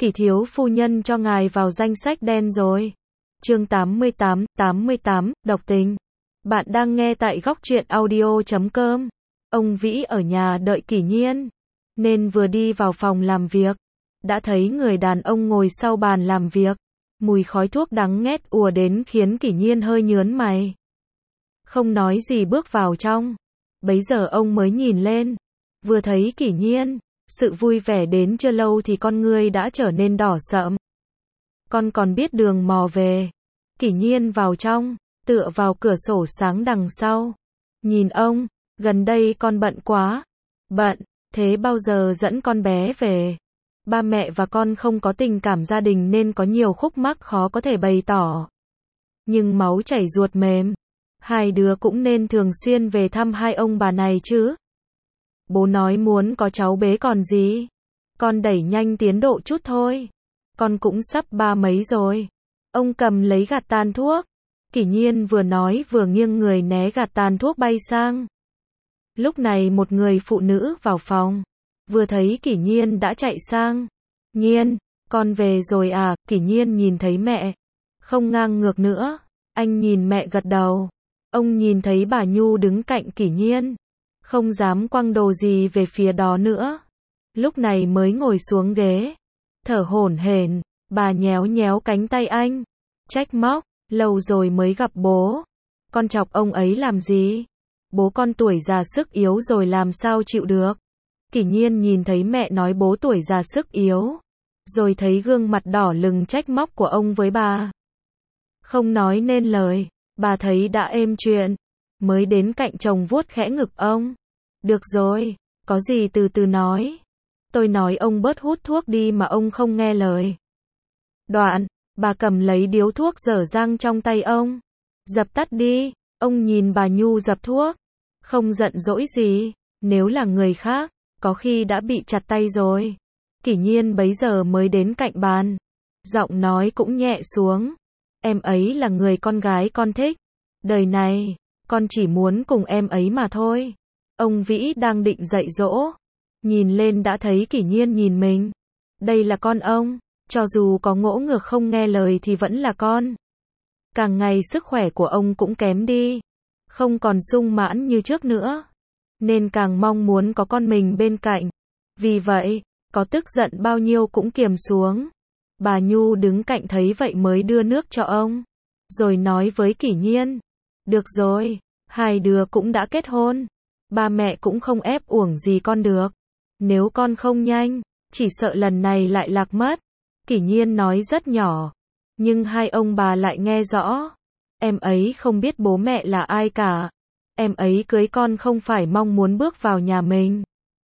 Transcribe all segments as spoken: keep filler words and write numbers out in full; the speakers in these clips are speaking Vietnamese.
Kỷ thiếu phu nhân cho ngài vào danh sách đen rồi. Chương tám mươi tám, tám mươi tám, độc tình. Bạn đang nghe tại góc truyện audio chấm com. Ông Vĩ ở nhà đợi Kỷ Nhiên, nên vừa đi vào phòng làm việc, đã thấy người đàn ông ngồi sau bàn làm việc. Mùi khói thuốc đắng nghét ùa đến khiến Kỷ Nhiên hơi nhớn mày. Không nói gì bước vào trong. Bấy giờ ông mới nhìn lên. Vừa thấy Kỷ Nhiên, sự vui vẻ đến chưa lâu thì con ngươi đã trở nên đỏ sậm. Con còn biết đường mò về. Kỷ Nhiên vào trong, tựa vào cửa sổ sáng đằng sau. Nhìn ông, gần đây con bận quá. Bận, thế bao giờ dẫn con bé về? Ba mẹ và con không có tình cảm gia đình nên có nhiều khúc mắc khó có thể bày tỏ. Nhưng máu chảy ruột mềm. Hai đứa cũng nên thường xuyên về thăm hai ông bà này chứ. Bố nói muốn có cháu bế còn gì. Con đẩy nhanh tiến độ chút thôi. Con cũng sắp ba mấy rồi. Ông cầm lấy gạt tàn thuốc. Kỷ Nhiên vừa nói vừa nghiêng người né gạt tàn thuốc bay sang. Lúc này một người phụ nữ vào phòng. Vừa thấy Kỷ Nhiên đã chạy sang. Nhiên, con về rồi à? Kỷ Nhiên nhìn thấy mẹ. Không ngang ngược nữa. Anh nhìn mẹ gật đầu. Ông nhìn thấy bà Nhu đứng cạnh Kỷ Nhiên. Không dám quăng đồ gì về phía đó nữa. Lúc này mới ngồi xuống ghế. Thở hổn hển, bà nhéo nhéo cánh tay anh. Trách móc, lâu rồi mới gặp bố. Con chọc ông ấy làm gì? Bố con tuổi già sức yếu rồi làm sao chịu được? Kỷ Nhiên nhìn thấy mẹ nói bố tuổi già sức yếu. Rồi thấy gương mặt đỏ lừng trách móc của ông với bà. Không nói nên lời, bà thấy đã êm chuyện. Mới đến cạnh chồng vuốt khẽ ngực ông. Được rồi, có gì từ từ nói. Tôi nói ông bớt hút thuốc đi mà ông không nghe lời. Đoạn, bà cầm lấy điếu thuốc dở dang trong tay ông. Dập tắt đi, ông nhìn bà Nhu dập thuốc. Không giận dỗi gì, nếu là người khác, có khi đã bị chặt tay rồi. Kỷ Nhiên bấy giờ mới đến cạnh bàn. Giọng nói cũng nhẹ xuống. Em ấy là người con gái con thích. Đời này, con chỉ muốn cùng em ấy mà thôi. Ông Vĩ đang định dạy dỗ. Nhìn lên đã thấy Kỷ Nhiên nhìn mình. Đây là con ông. Cho dù có ngỗ ngược không nghe lời thì vẫn là con. Càng ngày sức khỏe của ông cũng kém đi. Không còn sung mãn như trước nữa. Nên càng mong muốn có con mình bên cạnh. Vì vậy, có tức giận bao nhiêu cũng kiềm xuống. Bà Nhu đứng cạnh thấy vậy mới đưa nước cho ông. Rồi nói với Kỷ Nhiên. Được rồi, hai đứa cũng đã kết hôn. Ba mẹ cũng không ép uổng gì con được. Nếu con không nhanh, chỉ sợ lần này lại lạc mất. Kỷ Nhiên nói rất nhỏ. Nhưng hai ông bà lại nghe rõ. Em ấy không biết bố mẹ là ai cả. Em ấy cưới con không phải mong muốn bước vào nhà mình.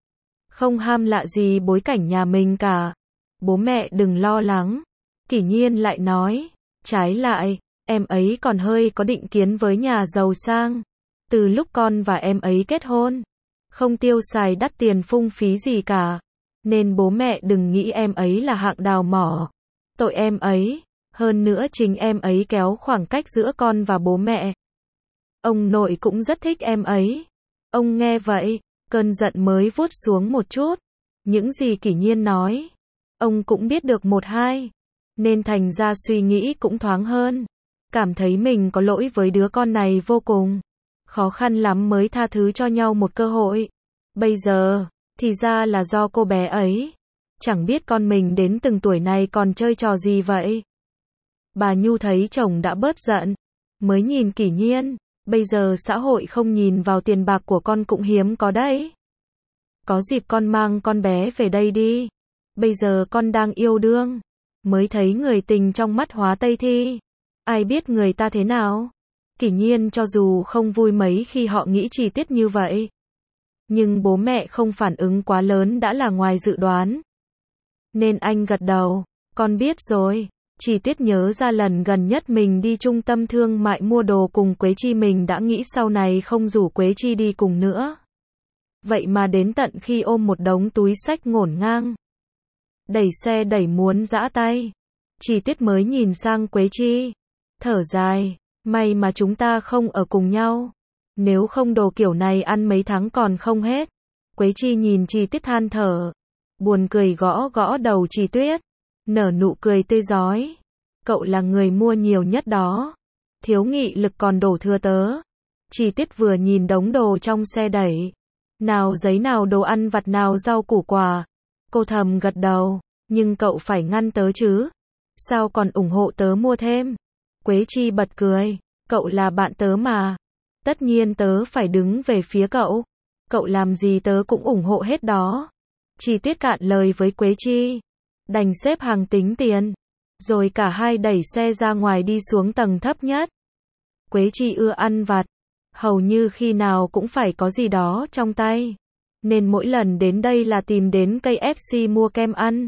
Không ham lạ gì bối cảnh nhà mình cả. Bố mẹ đừng lo lắng. Kỷ Nhiên lại nói. Trái lại, em ấy còn hơi có định kiến với nhà giàu sang. Từ lúc con và em ấy kết hôn, không tiêu xài đắt tiền phung phí gì cả. Nên bố mẹ đừng nghĩ em ấy là hạng đào mỏ. Tội em ấy. Hơn nữa chính em ấy kéo khoảng cách giữa con và bố mẹ. Ông nội cũng rất thích em ấy. Ông nghe vậy, cơn giận mới vút xuống một chút. Những gì Kỷ Nhiên nói, ông cũng biết được một hai. Nên thành ra suy nghĩ cũng thoáng hơn. Cảm thấy mình có lỗi với đứa con này vô cùng. Khó khăn lắm mới tha thứ cho nhau một cơ hội. Bây giờ, thì ra là do cô bé ấy. Chẳng biết con mình đến từng tuổi này còn chơi trò gì vậy. Bà Nhu thấy chồng đã bớt giận. Mới nhìn Kỷ Nhiên. Bây giờ xã hội không nhìn vào tiền bạc của con cũng hiếm có đấy. Có dịp con mang con bé về đây đi. Bây giờ con đang yêu đương. Mới thấy người tình trong mắt hóa Tây thi. Ai biết người ta thế nào. Kỷ Nhiên cho dù không vui mấy khi họ nghĩ chi tiết như vậy. Nhưng bố mẹ không phản ứng quá lớn đã là ngoài dự đoán. Nên anh gật đầu. Con biết rồi. Chi tiết nhớ ra lần gần nhất mình đi trung tâm thương mại mua đồ cùng Quế Chi mình đã nghĩ sau này không rủ Quế Chi đi cùng nữa. Vậy mà đến tận khi ôm một đống túi xách ngổn ngang. Đẩy xe đẩy muốn giã tay. Chi tiết mới nhìn sang Quế Chi. Thở dài. May mà chúng ta không ở cùng nhau. Nếu không đồ kiểu này ăn mấy tháng còn không hết. Quế Chi nhìn Chi Tiết than thở. Buồn cười gõ gõ đầu Chi Tuyết. nở nụ cười tươi rói. Cậu là người mua nhiều nhất đó. Thiếu nghị lực còn đổ thừa tớ. Chi Tiết vừa nhìn đống đồ trong xe đẩy. Nào giấy nào đồ ăn vặt nào rau củ quả. Cô thầm gật đầu. Nhưng cậu phải ngăn tớ chứ. Sao còn ủng hộ tớ mua thêm? Quế Chi bật cười. Cậu là bạn tớ mà. Tất nhiên tớ phải đứng về phía cậu. Cậu làm gì tớ cũng ủng hộ hết đó. Chi Tiết cạn lời với Quế Chi. Đành xếp hàng tính tiền. Rồi cả hai đẩy xe ra ngoài đi xuống tầng thấp nhất. Quế Chi ưa ăn vặt. Hầu như khi nào cũng phải có gì đó trong tay. Nên mỗi lần đến đây là tìm đến ca ép xê mua kem ăn.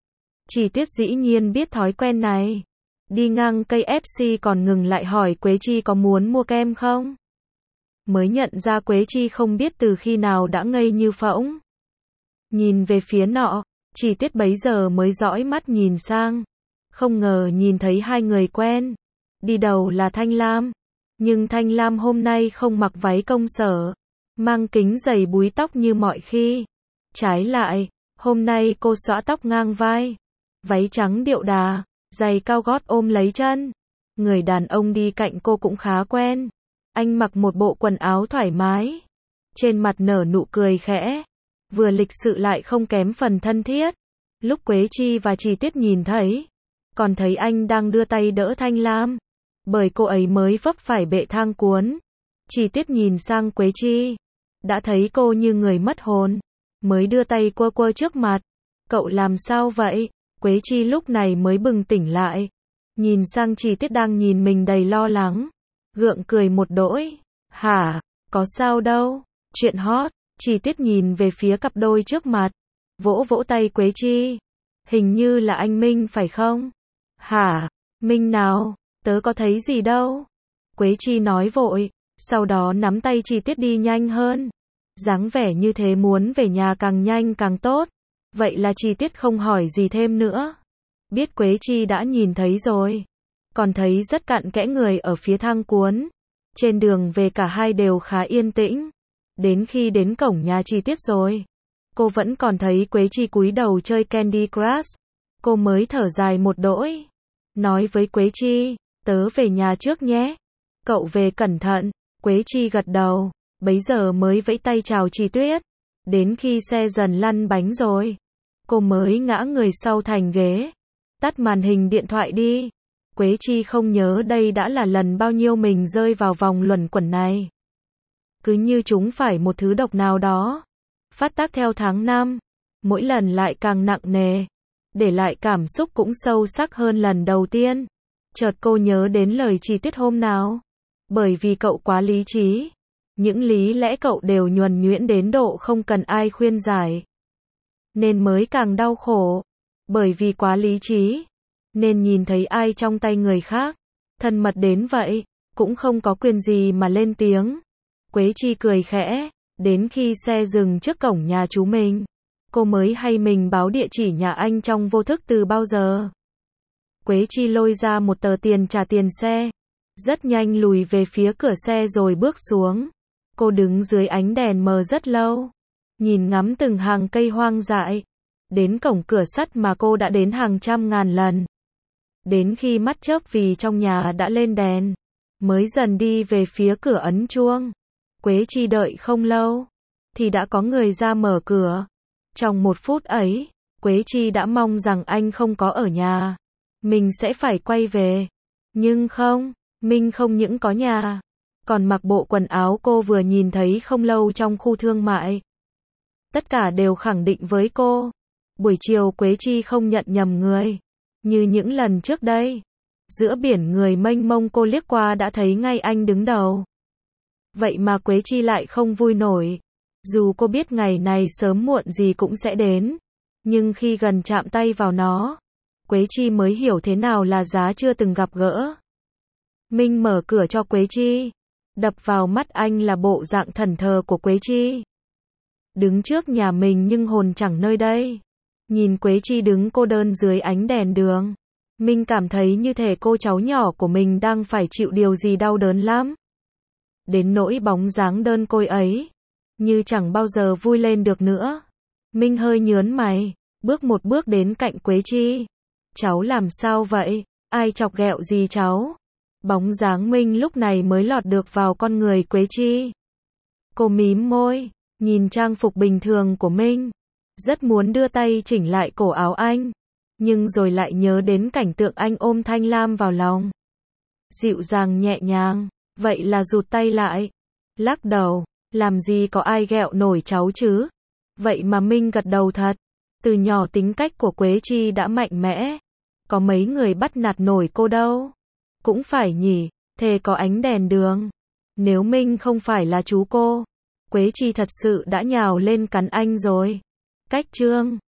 Chi Tiết dĩ nhiên biết thói quen này. Đi ngang ca ép xê còn ngừng lại hỏi Quế Chi có muốn mua kem không? Mới nhận ra Quế Chi không biết từ khi nào đã ngây như phỗng. Nhìn về phía nọ, Chi Tiết bấy giờ mới dõi mắt nhìn sang. Không ngờ nhìn thấy hai người quen. Đi đầu là Thanh Lam. Nhưng Thanh Lam hôm nay không mặc váy công sở. Mang kính dày búi tóc như mọi khi. Trái lại, hôm nay cô xõa tóc ngang vai. Váy trắng điệu đà, giày cao gót ôm lấy chân. Người đàn ông đi cạnh cô cũng khá quen. Anh mặc một bộ quần áo thoải mái. Trên mặt nở nụ cười khẽ. Vừa lịch sự lại không kém phần thân thiết. Lúc Quế Chi và Chi Tiết nhìn thấy. Còn thấy anh đang đưa tay đỡ Thanh Lam. Bởi cô ấy mới vấp phải bệ thang cuốn. Chi Tiết nhìn sang Quế Chi. Đã thấy cô như người mất hồn. Mới đưa tay quơ quơ trước mặt. Cậu làm sao vậy? Quế Chi lúc này mới bừng tỉnh lại. Nhìn sang Chi Tiết đang nhìn mình đầy lo lắng. Gượng cười một đỗi. Hả? Có sao đâu? Chuyện hot. Chi Tiết nhìn về phía cặp đôi trước mặt. Vỗ vỗ tay Quế Chi. Hình như là anh Minh phải không? Hả? Minh nào? Tớ có thấy gì đâu. Quế Chi nói vội. Sau đó nắm tay Chi Tiết đi nhanh hơn. Dáng vẻ như thế muốn về nhà càng nhanh càng tốt. Vậy là Chi Tiết không hỏi gì thêm nữa. Biết Quế Chi đã nhìn thấy rồi. Còn thấy rất cặn kẽ người ở phía thang cuốn. Trên đường về cả hai đều khá yên tĩnh. Đến khi đến cổng nhà Chi Tiết rồi. Cô vẫn còn thấy Quế Chi cúi đầu chơi Candy Crush. Cô mới thở dài một đỗi. Nói với Quế Chi. Tớ về nhà trước nhé. Cậu về cẩn thận. Quế Chi gật đầu. Bấy giờ mới vẫy tay chào Chi Tuyết. Đến khi xe dần lăn bánh rồi. Cô mới ngã người sau thành ghế. Tắt màn hình điện thoại đi. Quế Chi không nhớ đây đã là lần bao nhiêu mình rơi vào vòng luẩn quẩn này. Cứ như chúng phải một thứ độc nào đó. Phát tác theo tháng năm. Mỗi lần lại càng nặng nề. Để lại cảm xúc cũng sâu sắc hơn lần đầu tiên. Chợt cô nhớ đến lời Chi Tiết hôm nào. Bởi vì cậu quá lý trí. Những lý lẽ cậu đều nhuần nhuyễn đến độ không cần ai khuyên giải. Nên mới càng đau khổ. Bởi vì quá lý trí. Nên nhìn thấy ai trong tay người khác. Thân mật đến vậy. Cũng không có quyền gì mà lên tiếng. Quế Chi cười khẽ. Đến khi xe dừng trước cổng nhà chú mình. Cô mới hay mình báo địa chỉ nhà anh trong vô thức từ bao giờ. Quế Chi lôi ra một tờ tiền trả tiền xe. Rất nhanh lùi về phía cửa xe rồi bước xuống. Cô đứng dưới ánh đèn mờ rất lâu. Nhìn ngắm từng hàng cây hoang dại. Đến cổng cửa sắt mà cô đã đến hàng trăm ngàn lần. Đến khi mắt chớp vì trong nhà đã lên đèn. Mới dần đi về phía cửa ấn chuông. Quế Chi đợi không lâu. Thì đã có người ra mở cửa. Trong một phút ấy, Quế Chi đã mong rằng anh không có ở nhà. Mình sẽ phải quay về. Nhưng không, Minh không những có nhà. Còn mặc bộ quần áo cô vừa nhìn thấy không lâu trong khu thương mại. Tất cả đều khẳng định với cô. Buổi chiều Quế Chi không nhận nhầm người. Như những lần trước đây. Giữa biển người mênh mông cô liếc qua đã thấy ngay anh đứng đầu. Vậy mà Quế Chi lại không vui nổi. Dù cô biết ngày này sớm muộn gì cũng sẽ đến. Nhưng khi gần chạm tay vào nó. Quế Chi mới hiểu thế nào là giá chưa từng gặp gỡ. Minh mở cửa cho Quế Chi. Đập vào mắt anh là bộ dạng thẫn thờ của Quế Chi. Đứng trước nhà mình nhưng hồn chẳng nơi đây. Nhìn Quế Chi đứng cô đơn dưới ánh đèn đường. Minh cảm thấy như thể cô cháu nhỏ của mình đang phải chịu điều gì đau đớn lắm. Đến nỗi bóng dáng đơn côi ấy. Như chẳng bao giờ vui lên được nữa. Minh hơi nhớn mày. Bước một bước đến cạnh Quế Chi. cháu làm sao vậy? Ai chọc ghẹo gì cháu? Bóng dáng Minh lúc này mới lọt được vào con người Quế Chi. Cô mím môi, nhìn trang phục bình thường của Minh. Rất muốn đưa tay chỉnh lại cổ áo anh. Nhưng rồi lại nhớ đến cảnh tượng anh ôm Thanh Lam vào lòng. Dịu dàng nhẹ nhàng, vậy là rụt tay lại. Lắc đầu, làm gì có ai ghẹo nổi cháu chứ? Vậy mà Minh gật đầu thật. Từ nhỏ tính cách của Quế Chi đã mạnh mẽ. Có mấy người bắt nạt nổi cô đâu. Cũng phải nhỉ, thề có ánh đèn đường. Nếu Minh không phải là chú cô, Quế Chi thật sự đã nhào lên cắn anh rồi. Cách chương